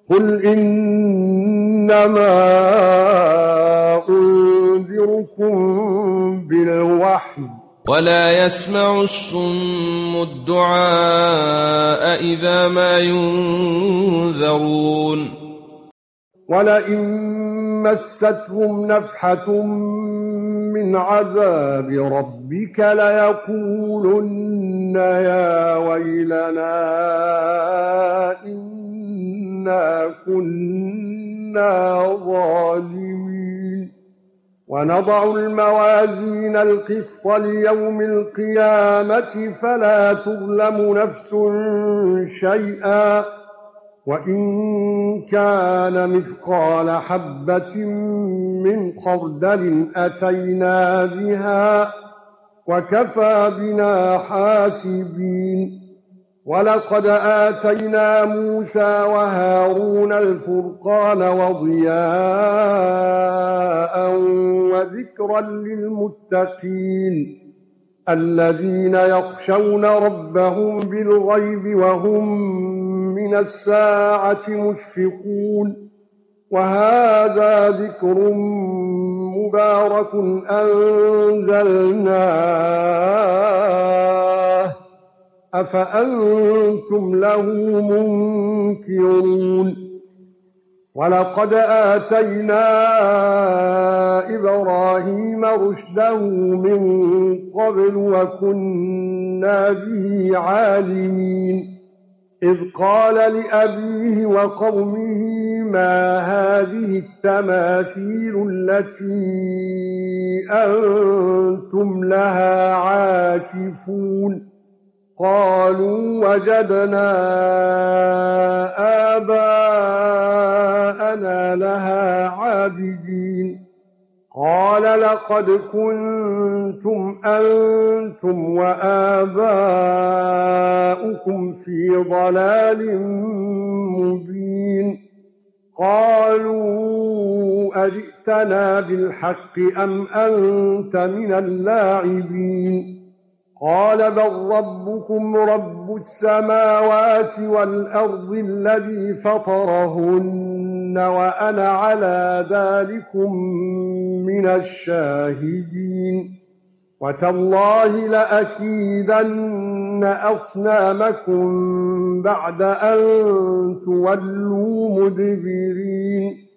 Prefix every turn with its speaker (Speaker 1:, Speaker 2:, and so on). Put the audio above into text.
Speaker 1: قل إنما أنذركم بالوحي
Speaker 2: ولا يسمع الصم الدعاء إذا ما ينذرون
Speaker 1: ولئن مستهم نفحة من عذاب ربك ليقولن يا ويلنا إنا كنا ظالمين ونضع الموازين القسط ليوم القيامة فلا تظلم نفس شيئا وإن كان مثقال حبة من خردل أتينا بها وكفى بنا حاسبين ولقد آتينا موسى وهارون الفرقان وضياء وذكرا للمتقين الذين يخشون ربهم بالغيب وهم من الساعة مشفقون وهذا ذكر مبارك أنزلناه أفأنتم له منكرون ولقد آتينا إبراهيم رشده من قبل وكنا به عالمين إذ قال لأبيه وقومه ما هذه التماثيل التي أنتم لها عاكفون قالوا وجدنا آباءنا لها عابدين قال لقد كنتم أنتم وآباؤكم في ضلال مبين قالوا أجئتنا بالحق أم أنت من اللاعبين قال بل ربكم رب السماوات والأرض الذي فطرهن وأنا على ذلكم من الشاهدين وتالله لأكيدن أصنامكم بعد أن تولوا مدبرين